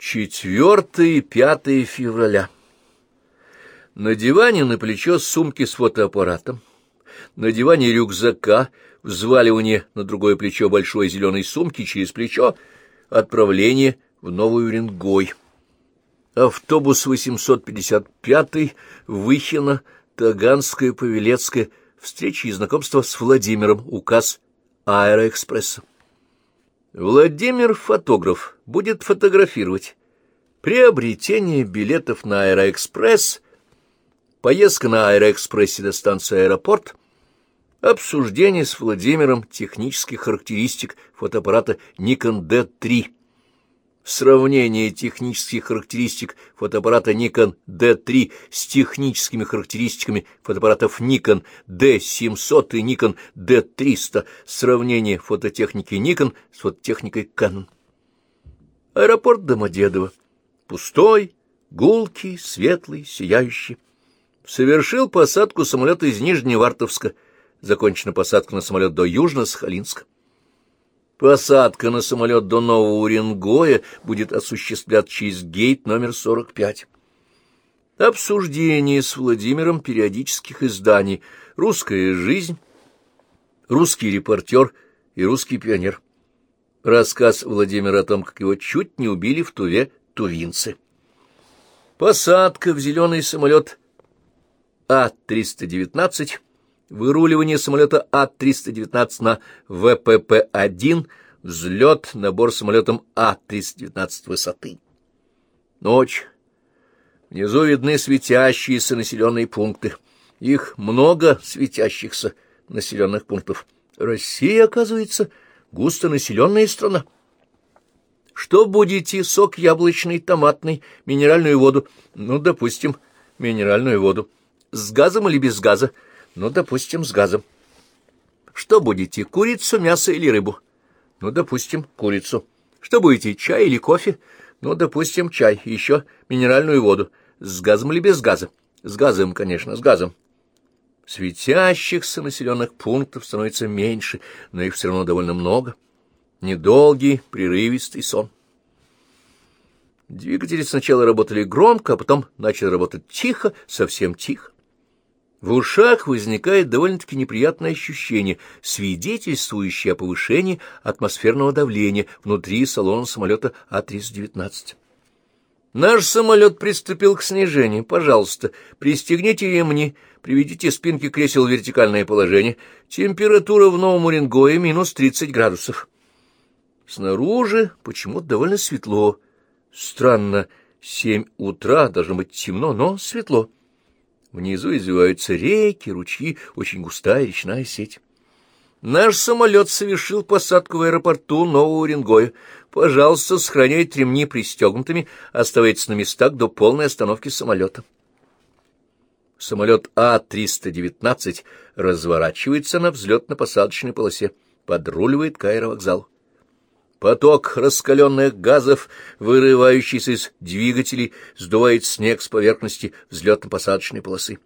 4-5 февраля. На диване на плечо сумки с фотоаппаратом, на диване рюкзака, взваливание на другое плечо большой зеленой сумки через плечо, отправление в Новый Уренгой. Автобус 855, Выхино, Таганская, Павелецкая, встреча и знакомство с Владимиром, указ Аэроэкспресса. Владимир, фотограф, будет фотографировать. Приобретение билетов на Аэроэкспресс, поездка на Аэроэкспрессе до станции аэропорт, обсуждение с Владимиром технических характеристик фотоаппарата Nikon D3, сравнение технических характеристик фотоаппарата Nikon D3 с техническими характеристиками фотоаппаратов Nikon D700 и Nikon D300, сравнение фототехники Nikon с фототехникой Canon. Аэропорт Домодедово. Пустой, гулкий, светлый, сияющий. Совершил посадку самолета из Нижневартовска. Закончена посадка на самолет до Южно-Сахалинска. Посадка на самолет до Нового Уренгоя будет осуществляться через гейт номер 45. Обсуждение с Владимиром периодических изданий «Русская жизнь», «Русский репортер» и «Русский пионер». Рассказ Владимира о том, как его чуть не убили в Туве тувинцы. Посадка в зеленый самолет А-319, выруливание самолета А-319 на ВПП-1, взлет, набор самолетом А-319 высоты. Ночь. Внизу видны светящиеся населенные пункты. Их много светящихся населенных пунктов. Россия, оказывается, густонаселенная страна. Что будете? Сок яблочный, томатный, минеральную воду? Ну, допустим, минеральную воду. С газом или без газа? Ну, допустим, с газом. Что будете? Курицу, мясо или рыбу? Ну, допустим, курицу. Что будете? Чай или кофе? Ну, допустим, чай. Еще минеральную воду. С газом или без газа? С газом, конечно, с газом. Светящихся населенных пунктов становится меньше, но их все равно довольно много. Недолгий, прерывистый сон. Двигатели сначала работали громко, а потом начали работать тихо, совсем тихо. В ушах возникает довольно-таки неприятное ощущение, свидетельствующее о повышении атмосферного давления внутри салона самолета А-319. Наш самолет приступил к снижению. Пожалуйста, пристегните ремни, приведите спинки кресел в вертикальное положение. Температура в Новом Уренгое минус 30 градусов. Снаружи почему-то довольно светло. Странно, 7 утра, должно быть темно, но светло. Внизу извиваются реки, ручьи, очень густая речная сеть. Наш самолет совершил посадку в аэропорту Нового Уренгоя. Пожалуйста, сохраняйте ремни пристегнутыми, оставайтесь на местах до полной остановки самолета. Самолет А-319 разворачивается на взлетно-посадочной полосе, подруливает к аэровокзалу. Поток раскаленных газов, вырывающийся из двигателей, сдувает снег с поверхности взлетно-посадочной полосы.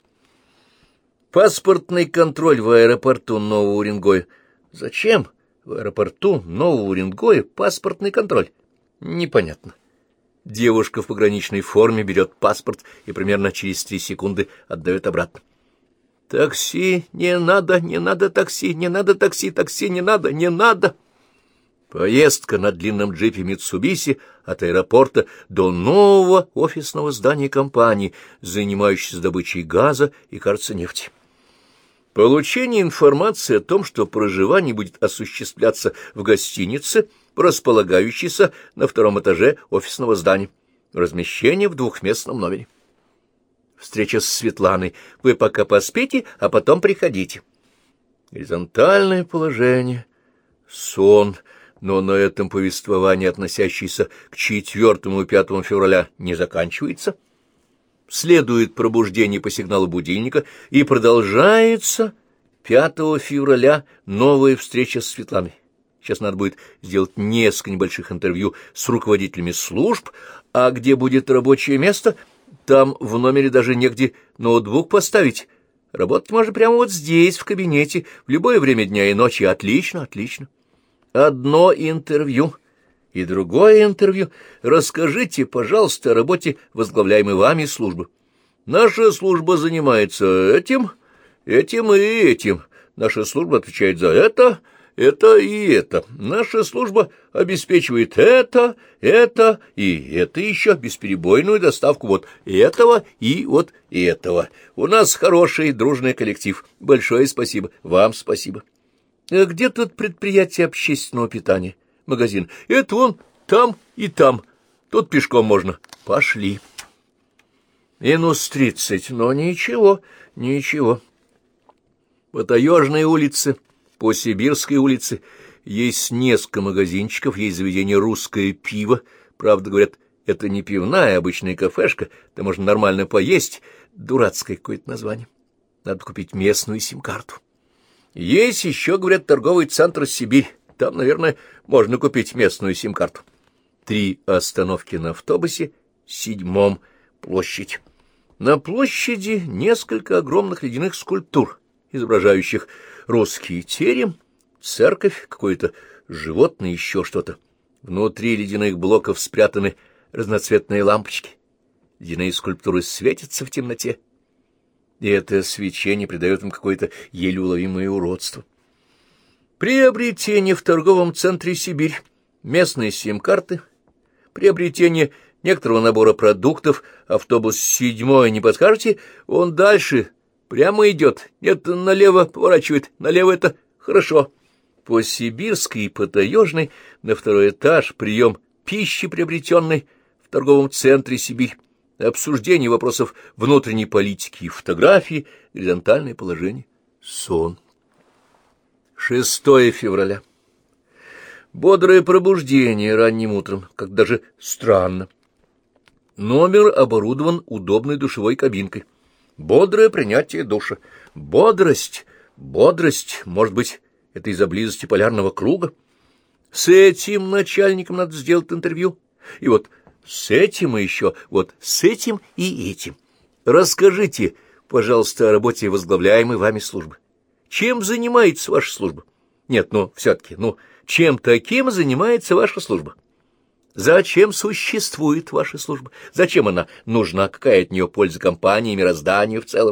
Паспортный контроль в аэропорту Нового Уренгоя. Зачем в аэропорту Нового Уренгоя паспортный контроль? Непонятно. Девушка в пограничной форме берет паспорт и примерно через 3 секунды отдает обратно. Такси, не надо такси, не надо такси, такси, не надо. Поездка на длинном джипе Митсубиси от аэропорта до нового офисного здания компании, занимающейся добычей газа и, кажется, нефти. Получение информации о том, что проживание будет осуществляться в гостинице, располагающейся на 2-м этаже офисного здания. Размещение в 2-местном номере. Встреча с Светланой. Вы пока поспите, а потом приходите. Горизонтальное положение. Сон. Но на этом повествование, относящееся к 4 и 5 февраля, не заканчивается. Следует пробуждение по сигналу будильника, и продолжается 5 февраля новая встреча с Светланой. Сейчас надо будет сделать несколько небольших интервью с руководителями служб, а где будет рабочее место, там в номере даже негде ноутбук поставить. Работать можно прямо вот здесь, в кабинете, в любое время дня и ночи. Отлично, отлично. Одно интервью, И другое интервью. Расскажите, пожалуйста, о работе возглавляемой вами службы. Наша служба занимается этим, этим и этим. Наша служба отвечает за это и это. Наша служба обеспечивает это и это еще, бесперебойную доставку вот этого и вот этого. У нас хороший дружный коллектив. Большое спасибо. Вам спасибо. А где тут предприятие общественного питания? Магазин. Это вон там и там. Тут пешком можно. Пошли. -30, но ничего, ничего. По Таежной улице, по Сибирской улице есть несколько магазинчиков, есть заведение «Русское пиво». Правда, говорят, это не пивная, а обычная кафешка, там можно нормально поесть. Дурацкое какое-то название. Надо купить местную сим-карту. Есть еще, говорят, торговый центр «Сибирь». Там, наверное, можно купить местную сим-карту. 3 остановки на автобусе, 7-м площадь. На площади несколько огромных ледяных скульптур, изображающих русский терем, церковь, какое-то животное, еще что-то. Внутри ледяных блоков спрятаны разноцветные лампочки. Ледяные скульптуры светятся в темноте, и это свечение придает им какое-то еле уловимое уродство. Приобретение в торговом центре «Сибирь», местные сим-карты, приобретение некоторого набора продуктов, автобус 7-й, не подскажете? Он дальше прямо идет, нет, налево поворачивает, налево это хорошо. По Сибирской и по Таежной на 2-й этаж прием пищи, приобретенной в торговом центре «Сибирь», обсуждение вопросов внутренней политики и фотографии, горизонтальное положение, сон. 6 февраля. Бодрое пробуждение ранним утром, как даже странно. Номер оборудован удобной душевой кабинкой. Бодрое принятие душа. Бодрость, может быть, это из-за близости полярного круга? С этим начальником надо сделать интервью. И вот с этим и еще, вот с этим и этим. Расскажите, пожалуйста, о работе возглавляемой вами службы. Чем занимается ваша служба? Нет, все-таки, чем таким занимается ваша служба? Зачем существует ваша служба? Зачем она нужна? Какая от нее польза компании, мирозданию в целом?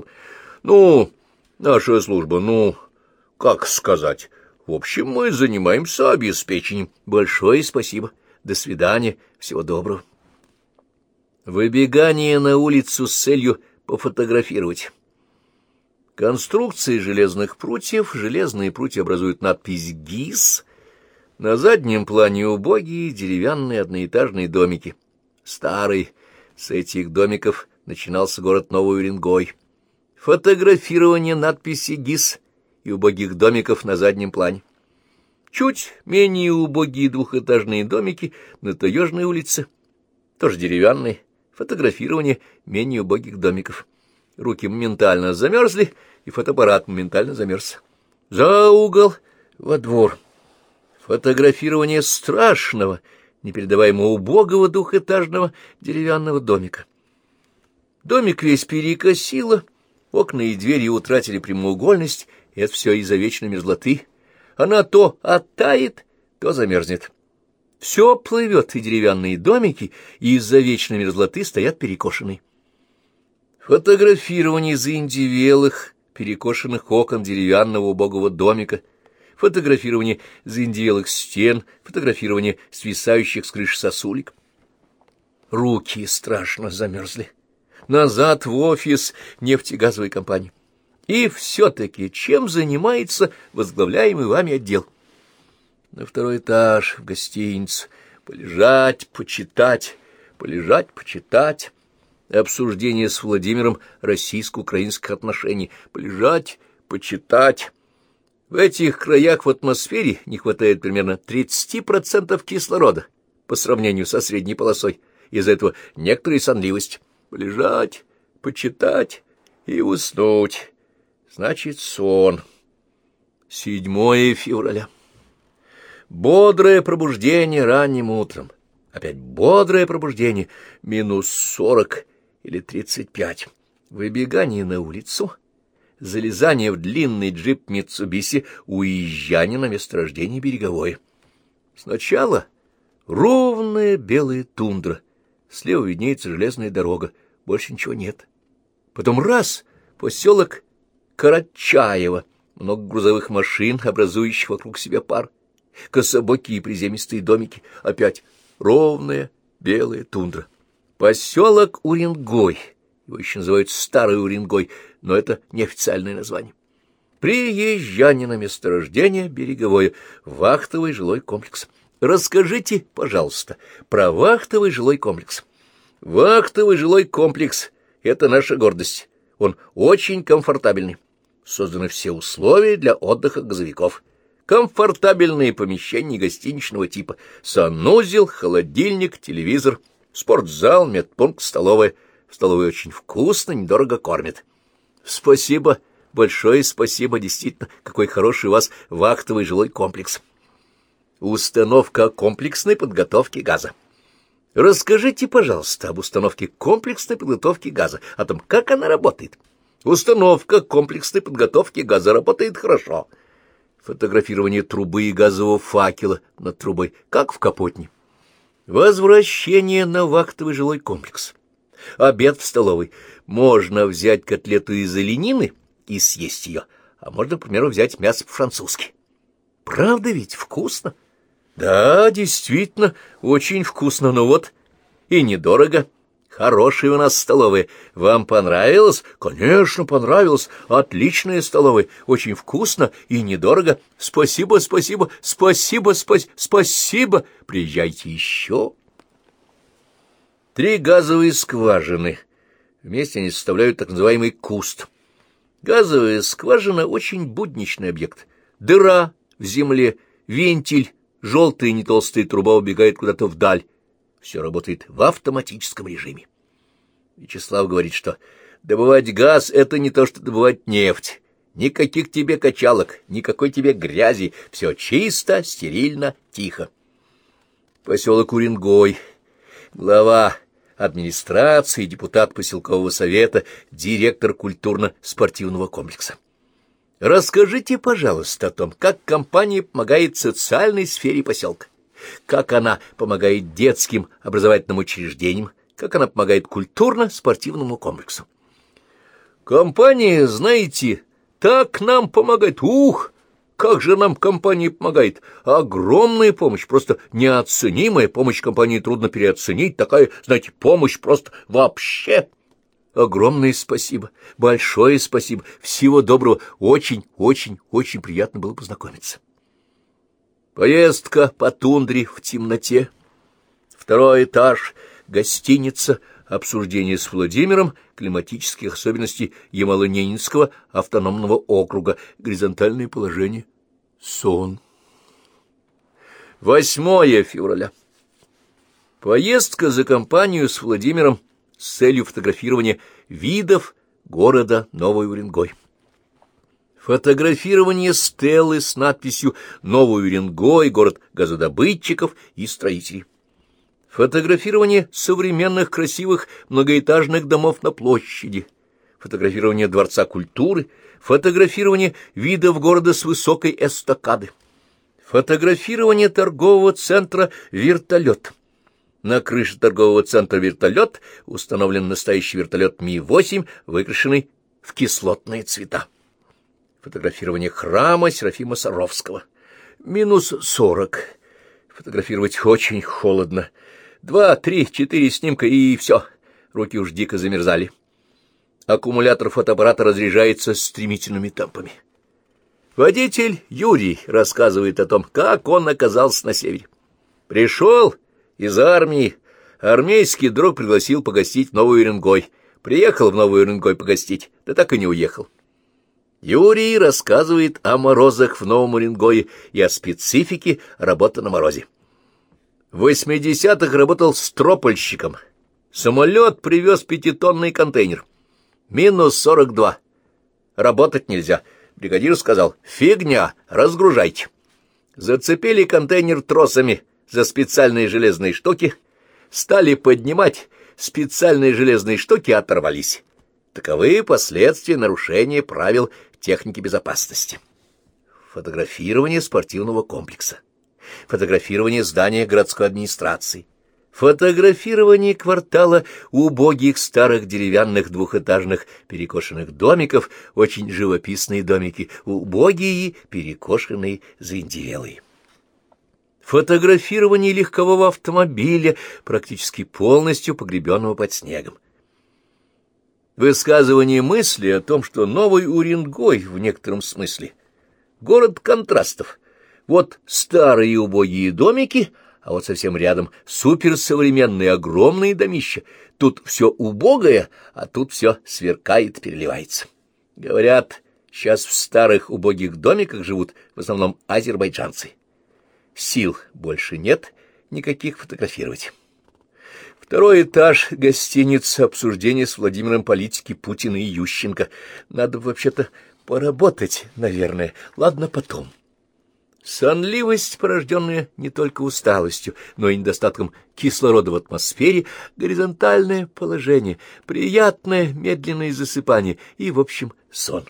Наша служба, как сказать? В общем, мы занимаемся обеспечением. Большое спасибо. До свидания. Всего доброго. Выбегание на улицу с целью пофотографировать. Конструкции железных прутьев, железные прутья образуют надпись «ГИС». На заднем плане убогие деревянные одноэтажные домики. Старый, с этих домиков начинался город Новый Уренгой. Фотографирование надписи «ГИС» и убогих домиков на заднем плане. Чуть менее убогие двухэтажные домики на Таежной улице, тоже деревянные. Фотографирование менее убогих домиков. Руки моментально замерзли, и фотоаппарат моментально замерз. За угол, во двор. Фотографирование страшного, непередаваемо убогого двухэтажного деревянного домика. Домик весь перекосило, окна и двери утратили прямоугольность, и это все из-за вечной мерзлоты. Она то оттает, то замерзнет. Все плывет, и деревянные домики из-за вечной мерзлоты стоят перекошенные. Фотографирование заиндевелых, перекошенных окон деревянного убогого домика, фотографирование заиндевелых стен, фотографирование свисающих с крыш сосулек. Руки страшно замерзли. Назад в офис нефтегазовой компании. И все-таки чем занимается возглавляемый вами отдел? На 2-й этаж, в гостиницу. Полежать, почитать, полежать, почитать. Обсуждение с Владимиром российско-украинских отношений. Полежать, почитать. В этих краях в атмосфере не хватает примерно 30% кислорода по сравнению со средней полосой. Из-за этого некоторая сонливость. Полежать, почитать и уснуть. Значит, сон. 7 февраля. Бодрое пробуждение ранним утром. Опять бодрое пробуждение. -40 или 35. Выбегание на улицу. Залезание в длинный джип Митсубиси, уезжание на месторождение Береговое. Сначала Ровная белая тундра. Слева виднеется железная дорога. Больше ничего нет. Потом раз — поселок Карачаево. Много грузовых машин, образующих вокруг себя пар. Кособокие приземистые домики. Опять ровная белая тундра. Поселок Уренгой. Его еще называют Старый Уренгой, но это неофициальное название. Приезжане на месторождение береговое. Вахтовый жилой комплекс. Расскажите, пожалуйста, про вахтовый жилой комплекс. Вахтовый жилой комплекс — это наша гордость. Он очень комфортабельный. Созданы все условия для отдыха газовиков. Комфортабельные помещения гостиничного типа. Санузел, холодильник, телевизор, спортзал, медпункт, столовая. В столовой очень вкусно, недорого кормят. Спасибо, большое спасибо, действительно, какой хороший у вас вахтовый жилой комплекс. Установка комплексной подготовки газа. Расскажите, пожалуйста, об установке комплексной подготовки газа, о том, как она работает. Установка комплексной подготовки газа работает хорошо. Фотографирование трубы и газового факела над трубой, как в Капотне. Возвращение на вахтовый жилой комплекс. Обед в столовой. Можно взять котлету из оленины и съесть ее, а можно, к примеру, взять мясо по-французски. Правда ведь вкусно? Да, действительно, очень вкусно, но вот и недорого. Хорошая у нас столовая. Вам понравилось? Конечно, понравилось. Отличная столовая. Очень вкусно и недорого. Спасибо, спасибо, спасибо, спасибо. Приезжайте еще. 3 газовые скважины. Вместе они составляют так называемый куст. Газовая скважина — очень будничный объект. Дыра в земле, вентиль, желтая нетолстая труба убегает куда-то вдаль. Все работает в автоматическом режиме. Вячеслав говорит, что добывать газ — это не то, что добывать нефть. Никаких тебе качалок, никакой тебе грязи. Все чисто, стерильно, тихо. Поселок Уренгой. Глава администрации, депутат поселкового совета, директор культурно-спортивного комплекса. Расскажите, пожалуйста, о том, как компания помогает социальной сфере поселка, как она помогает детским образовательным учреждениям, как она помогает культурно-спортивному комплексу. Компания, знаете, так нам помогает. Ух, как же нам компания помогает. Огромная помощь, просто неоценимая помощь компании трудно переоценить. Такая, знаете, помощь просто вообще. Огромное спасибо, большое спасибо, всего доброго, очень приятно было познакомиться. Поездка по тундре в темноте, 2-й этаж, гостиница, обсуждение с Владимиром климатических особенностей Ямало-Ненецкого автономного округа, горизонтальное положение, сон. 8 февраля. Поездка за компанию с Владимиром с целью фотографирования видов города Новый Уренгой. Фотографирование стелы с надписью «Новый Уренгой, город газодобытчиков и строителей». Фотографирование современных красивых многоэтажных домов на площади. Фотографирование Дворца культуры. Фотографирование видов города с высокой эстакады. Фотографирование торгового центра «Вертолет». На крыше торгового центра «Вертолет» установлен настоящий вертолет Ми-8, выкрашенный в кислотные цвета. Фотографирование храма Серафима Саровского. -40. Фотографировать очень холодно. 2, 3, 4 снимка и все. Руки уж дико замерзали. Аккумулятор фотоаппарата разряжается стремительными темпами. Водитель Юрий рассказывает о том, как он оказался на севере. Пришел из армии. Армейский друг пригласил погостить в Новый Уренгой. Приехал в Новый Уренгой погостить, да так и не уехал. Юрий рассказывает о морозах в Новом Уренгое и о специфике работы на морозе. В 80-х работал стропольщиком. Самолет привез 5-тонный контейнер. -42. Работать нельзя. Бригадир сказал: «Фигня, разгружайте». Зацепили контейнер тросами за специальные железные штуки, стали поднимать, специальные железные штуки оторвались. Таковы последствия нарушения правил техники безопасности. Фотографирование спортивного комплекса. фотографирование здания городской администрации, фотографирование квартала убогих старых деревянных двухэтажных перекошенных домиков, очень живописные домики, убогие, перекошенные, заиндевелые. Фотографирование легкового автомобиля, практически полностью погребенного под снегом. Высказывание мысли о том, что Новый Уренгой в некотором смысле город контрастов. Вот старые убогие домики, а вот совсем рядом суперсовременные огромные домища. Тут все убогое, а тут все сверкает, переливается. Говорят, сейчас в старых убогих домиках живут в основном азербайджанцы. Сил больше нет никаких фотографировать. Второй этаж гостиницы, обсуждение с Владимиром политики Путина и Ющенко. Надо вообще-то поработать, наверное. Ладно, потом. Сонливость, порожденная не только усталостью, но и недостатком кислорода в атмосфере, горизонтальное положение, приятное медленное засыпание и, в общем, сон.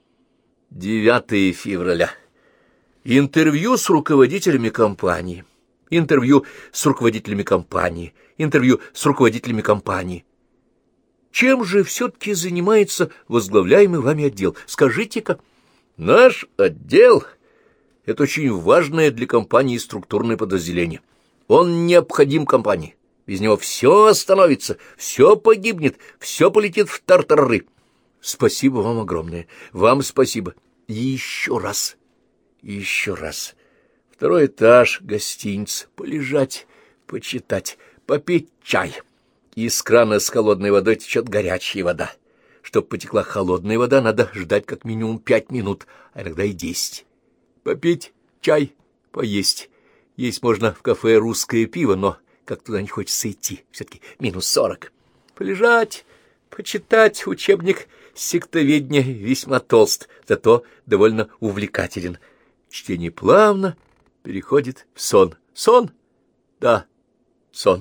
9 февраля. Интервью с руководителями компании. Интервью с руководителями компании. Интервью с руководителями компании. Чем же все-таки занимается возглавляемый вами отдел? Скажите-ка. Наш отдел — это очень важное для компании структурное подразделение. Он необходим компании. Без него все остановится, все погибнет, все полетит в тартарары. Спасибо вам огромное. Вам спасибо. И еще раз. И еще раз. Второй этаж, гостиница. Полежать, почитать, попить чай. Из крана с холодной водой течет горячая вода. Чтоб потекла холодная вода, надо ждать как минимум 5 минут, а иногда и 10. Попить чай, поесть. Есть можно в кафе «Русское пиво», но как туда не хочется идти, все-таки -40. Полежать, почитать. Учебник сектоведения весьма толст, зато довольно увлекателен. Чтение плавно переходит в сон. Сон? Да, сон.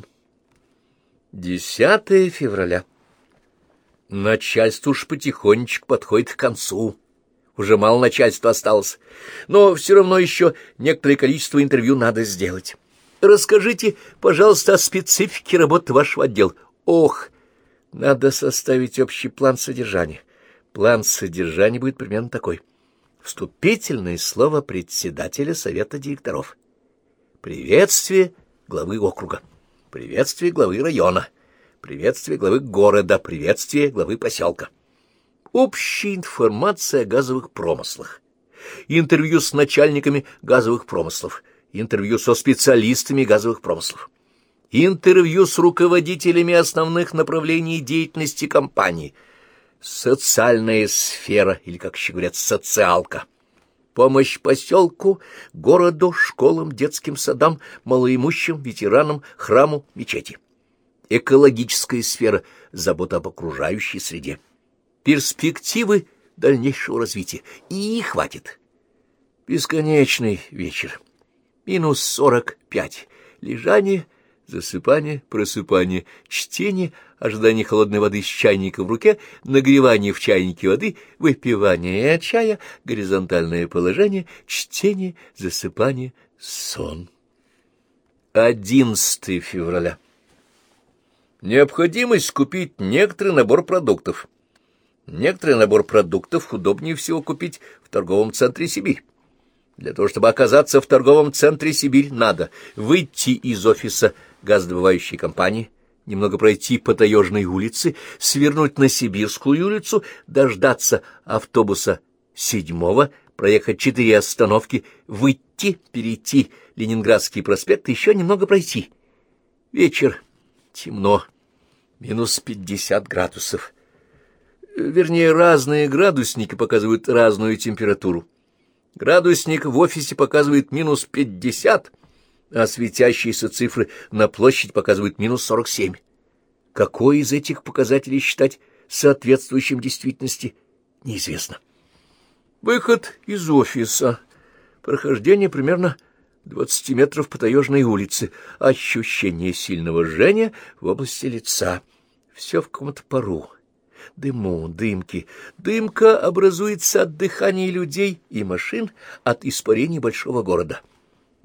10 февраля. Начальство уж потихонечку подходит к концу. Уже мало начальства осталось, но все равно еще некоторое количество интервью надо сделать. Расскажите, пожалуйста, о специфике работы вашего отдела. Ох, надо составить общий план содержания. План содержания будет примерно такой. Вступительное слово председателя совета директоров. Приветствие главы округа. Приветствие главы района. Приветствие главы города. Приветствие главы поселка. Общая информация о газовых промыслах. Интервью с начальниками газовых промыслов. Интервью со специалистами газовых промыслов. Интервью с руководителями основных направлений деятельности компании. Социальная сфера, или, как еще говорят, социалка. Помощь поселку, городу, школам, детским садам, малоимущим, ветеранам, храму, мечети. Экологическая сфера, забота об окружающей среде. Перспективы дальнейшего развития. И хватит. Бесконечный вечер. -45. Лежание, засыпание, просыпание, чтение, ожидание холодной воды из чайника в руке, нагревание в чайнике воды, выпивание чая, горизонтальное положение, чтение, засыпание, сон. 11 февраля. Необходимость купить некоторый набор продуктов. Некоторый набор продуктов удобнее всего купить в торговом центре «Сибирь». Для того, чтобы оказаться в торговом центре «Сибирь», надо выйти из офиса газодобывающей компании, немного пройти по Таежной улице, свернуть на Сибирскую улицу, дождаться автобуса 7-го, проехать 4 остановки, выйти, перейти Ленинградский проспект и еще немного пройти. Вечер, темно, -50 градусов. Вернее, разные градусники показывают разную температуру. Градусник в офисе показывает -50, а светящиеся цифры на площадь показывают -47. Какой из этих показателей считать соответствующим действительности, неизвестно. Выход из офиса. Прохождение примерно 20 метров по Таежной улице. Ощущение сильного жжения в области лица. Все в каком-то пару. Дыму, дымки. Дымка образуется от дыхания людей и машин, от испарений большого города.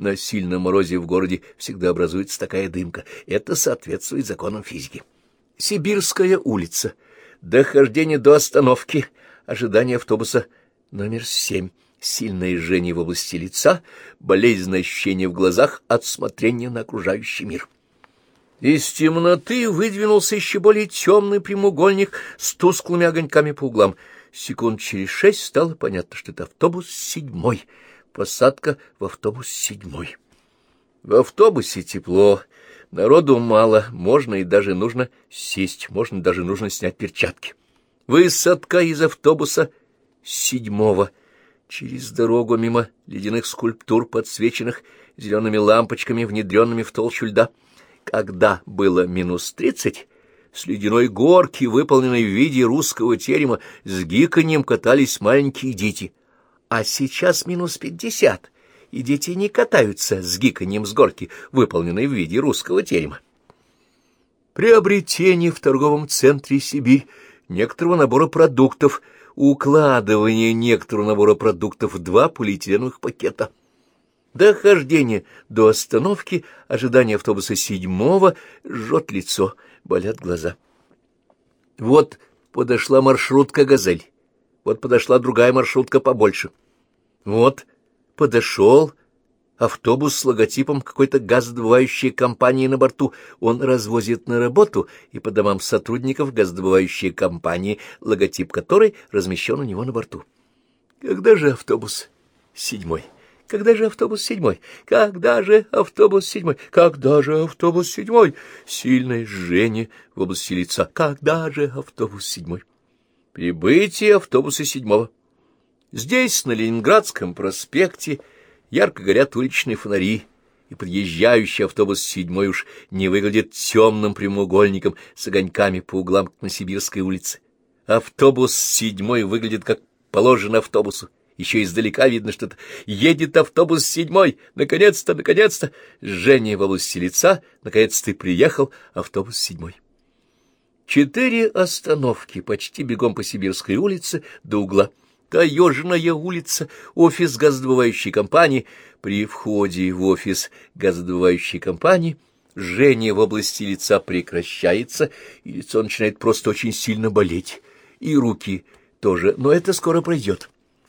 На сильном морозе в городе всегда образуется такая дымка. Это соответствует законам физики. Сибирская улица. Дохождение до остановки. Ожидание автобуса номер 7. Сильное жжение в области лица. Болезненное ощущение в глазах от смотрения на окружающий мир. Из темноты выдвинулся еще более темный прямоугольник с тусклыми огоньками по углам. Секунд через 6 стало понятно, что это автобус 7. Посадка в автобус 7. В автобусе тепло, народу мало, можно и даже нужно сесть, можно даже нужно снять перчатки. Высадка из автобуса 7. Через дорогу мимо ледяных скульптур, подсвеченных зелеными лампочками, внедренными в толщу льда. Когда было минус 30, с ледяной горки, выполненной в виде русского терема, с гиканьем катались маленькие дети. А сейчас минус 50, и дети не катаются с гиканьем с горки, выполненной в виде русского терема. Приобретение в торговом центре «Сибирь» некоторого набора продуктов, укладывание некоторого набора продуктов в 2 полиэтиленовых пакета. Дохождение до остановки, ожидание автобуса 7, жжет лицо, болят глаза. Вот подошла маршрутка «Газель», вот подошла другая маршрутка побольше. Вот подошел автобус с логотипом какой-то газодобывающей компании на борту. Он развозит на работу и по домам сотрудников газодобывающей компании, логотип которой размещен у него на борту. Когда же автобус 7? Когда же автобус 7? Когда же автобус 7? Когда же автобус 7? Сильное жжение в области лица. Когда же автобус 7? Прибытие автобуса 7. Здесь, на Ленинградском проспекте, ярко горят уличные фонари, и подъезжающий автобус 7 уж не выглядит темным прямоугольником с огоньками по углам, как на Сибирской улице. Автобус 7 выглядит как положено автобусу. Еще издалека видно, что едет автобус 7. Наконец-то, наконец-то! Жжение в области лица. Наконец-то приехал автобус 7. 4 остановки почти бегом по Сибирской улице до угла. Таежная улица, офис газодобывающей компании. При входе в офис газодобывающей компании жжение в области лица прекращается, и лицо начинает просто очень сильно болеть. И руки тоже, но это скоро пройдет.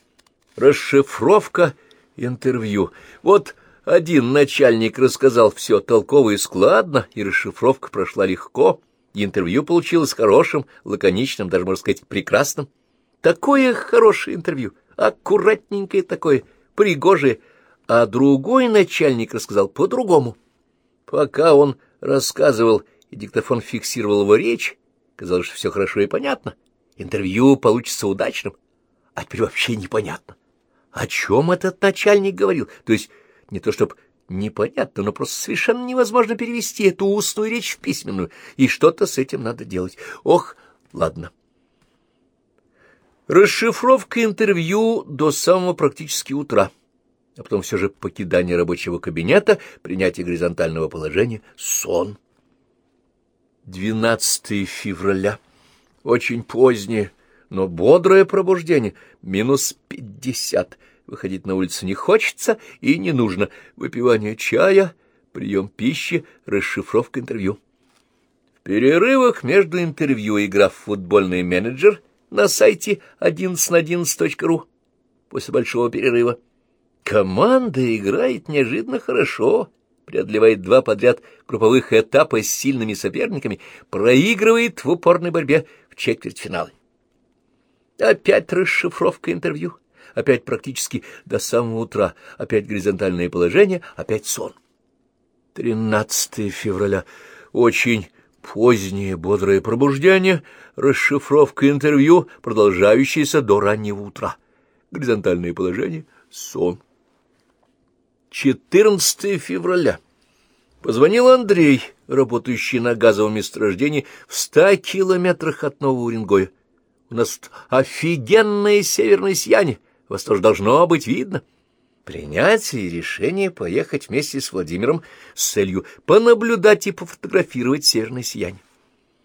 Расшифровка интервью. Вот один начальник рассказал все толково и складно, и расшифровка прошла легко, и интервью получилось хорошим, лаконичным, даже, можно сказать, прекрасным. Такое хорошее интервью, аккуратненькое такое, пригожее, а другой начальник рассказал по-другому. Пока он рассказывал, и диктофон фиксировал его речь, казалось, что все хорошо и понятно, интервью получится удачным, а теперь вообще непонятно. О чем этот начальник говорил? То есть не то чтобы непонятно, но просто совершенно невозможно перевести эту устную речь в письменную, и что-то с этим надо делать. Ох, ладно. Расшифровка интервью до самого практически утра, а потом все же покидание рабочего кабинета, принятие горизонтального положения, сон. 12 февраля. Очень позднее, но бодрое пробуждение, минус 50. Выходить на улицу не хочется и не нужно. Выпивание чая, прием пищи, расшифровка интервью. В перерывах между интервью игра в футбольный менеджер на сайте 11на11.ru после большого перерыва. Команда играет неожиданно хорошо, преодолевает 2 подряд групповых этапа с сильными соперниками, проигрывает в упорной борьбе в четвертьфинале. Опять расшифровка интервью, опять практически до самого утра, опять горизонтальное положение, опять сон. 13 февраля. Очень позднее бодрое пробуждение, расшифровка интервью, продолжающаяся до раннего утра. Горизонтальное положение, сон. 14 февраля. Позвонил Андрей, работающий на газовом месторождении в 100 километрах от Нового Уренгоя. У нас тут офигенное северное сияние, вас тоже должно быть видно. Принять решение поехать вместе с Владимиром с целью понаблюдать и пофотографировать северное сияние.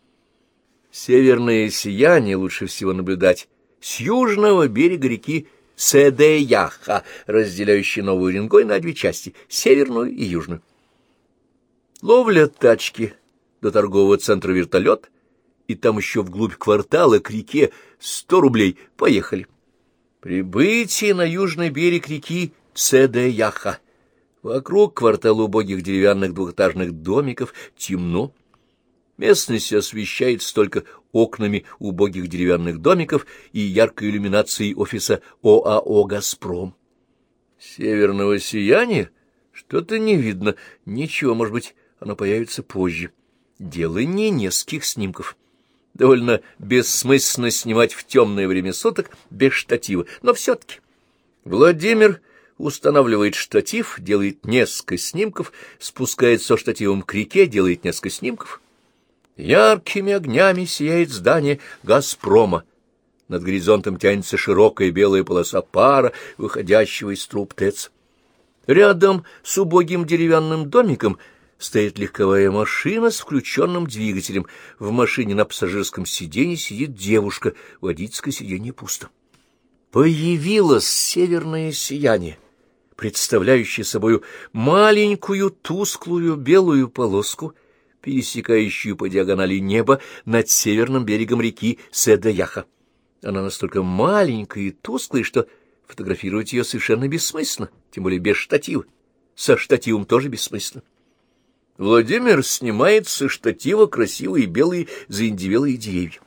Северное сияние лучше всего наблюдать с южного берега реки Седе-Яха, разделяющий Новый Уренгой на две части — северную и южную. Ловля тачки до торгового центра «Вертолет», и там еще вглубь квартала к реке 100 рублей. Поехали. Прибытие на южный берег реки Седе-Яха. Вокруг квартала убогих деревянных двухэтажных домиков темно. Местность освещается только окнами убогих деревянных домиков и яркой иллюминацией офиса ОАО «Газпром». Северного сияния что-то не видно. Ничего, может быть, оно появится позже. Дело не нескольких снимков. Довольно бессмысленно снимать в темное время суток без штатива, но все-таки. Владимир устанавливает штатив, делает несколько снимков, спускается со штативом к реке, делает несколько снимков. Яркими огнями сияет здание «Газпрома». Над горизонтом тянется широкая белая полоса пара, выходящего из труб ТЭЦ. Рядом с убогим деревянным домиком стоит легковая машина с включенным двигателем. В машине на пассажирском сиденье сидит девушка, водительское сиденье пусто. Появилось северное сияние, представляющее собою маленькую тусклую белую полоску, пересекающую по диагонали неба над северным берегом реки Седе-Яха. Она настолько маленькая и тусклая, что фотографировать ее совершенно бессмысленно, тем более без штатива. Со штативом тоже бессмысленно. Владимир снимает со штатива красивые белые заиндевелые деревья.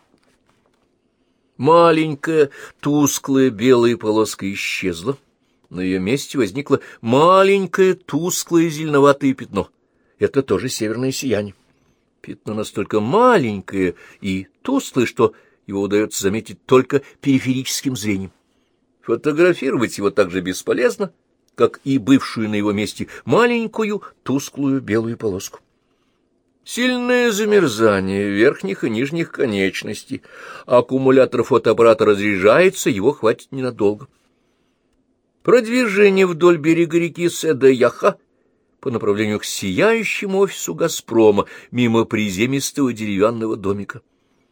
Маленькая тусклая белая полоска исчезла. На ее месте возникло маленькое тусклое зеленоватое пятно. Это тоже северное сияние. Пятно настолько маленькое и тусклое, что его удается заметить только периферическим зрением. Фотографировать его так же бесполезно, как и бывшую на его месте маленькую тусклую белую полоску. Сильное замерзание верхних и нижних конечностей. Аккумулятор фотоаппарата разряжается, его хватит ненадолго. Продвижение вдоль берега реки Седе-Яха по направлению к сияющему офису «Газпрома» мимо приземистого деревянного домика.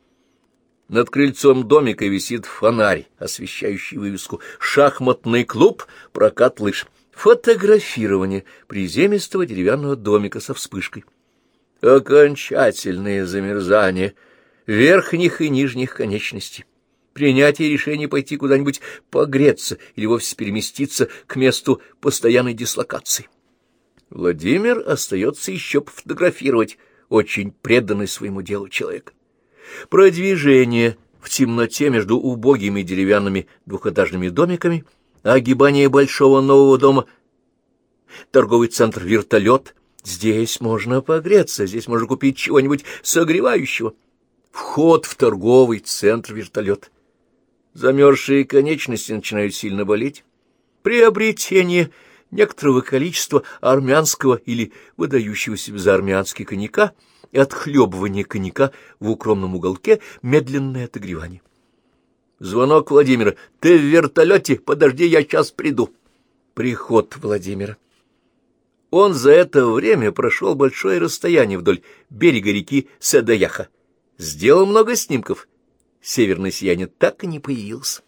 Над крыльцом домика висит фонарь, освещающий вывеску «Шахматный клуб, прокат лыж». Фотографирование приземистого деревянного домика со вспышкой. Окончательное замерзание верхних и нижних конечностей. Принятие решения пойти куда-нибудь погреться или вовсе переместиться к месту постоянной дислокации. Владимир остается еще пофотографировать, очень преданный своему делу человек. Продвижение в темноте между убогими деревянными двухэтажными домиками, огибание большого нового дома, торговый центр «Вертолет». Здесь можно погреться, здесь можно купить чего-нибудь согревающего. Вход в торговый центр «Вертолет». Замерзшие конечности начинают сильно болеть. Приобретение некоторого количества армянского или выдающегося за армянский коньяка и отхлебывание коньяка в укромном уголке, медленное отогревание. Звонок Владимира. «Ты в вертолете? Подожди, я сейчас приду». Приход Владимира. Он за это время прошел большое расстояние вдоль берега реки Седе-Яха. Сделал много снимков. Северное сияние так и не появился.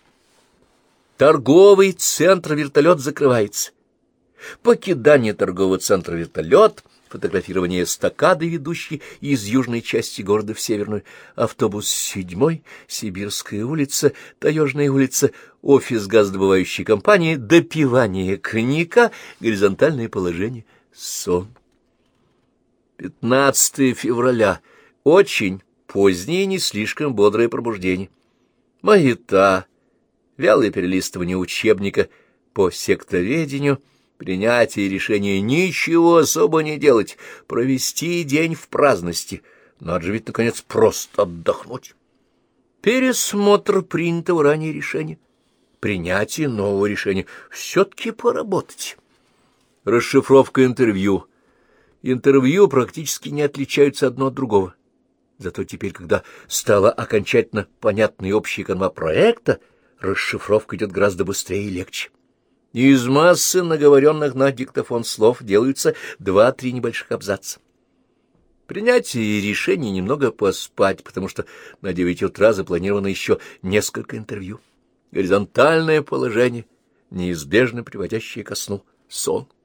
Торговый центр «Вертолет» закрывается. Покидание торгового центра «Вертолет», фотографирование эстакады, ведущей из южной части города в северную, автобус 7, Сибирская улица, Таежная улица, офис газодобывающей компании, допивание коньяка, горизонтальное положение, сон. 15 февраля. Очень позднее, не слишком бодрое пробуждение. Маята, вялое перелистывание учебника по секторедению, принятие решения ничего особо не делать, провести день в праздности. Надо же ведь, наконец, просто отдохнуть. Пересмотр принятого ранее решения. Принятие нового решения. Все-таки поработать. Расшифровка интервью. Интервью практически не отличаются одно от другого. Зато теперь, когда стала окончательно понятной общая канва проекта, расшифровка идет гораздо быстрее и легче. Из массы наговоренных на диктофон слов делаются 2-3 небольших абзаца. Принятие решений немного поспать, потому что на 9 утра запланировано еще несколько интервью. горизонтальное положение, неизбежно приводящее ко сну, сон.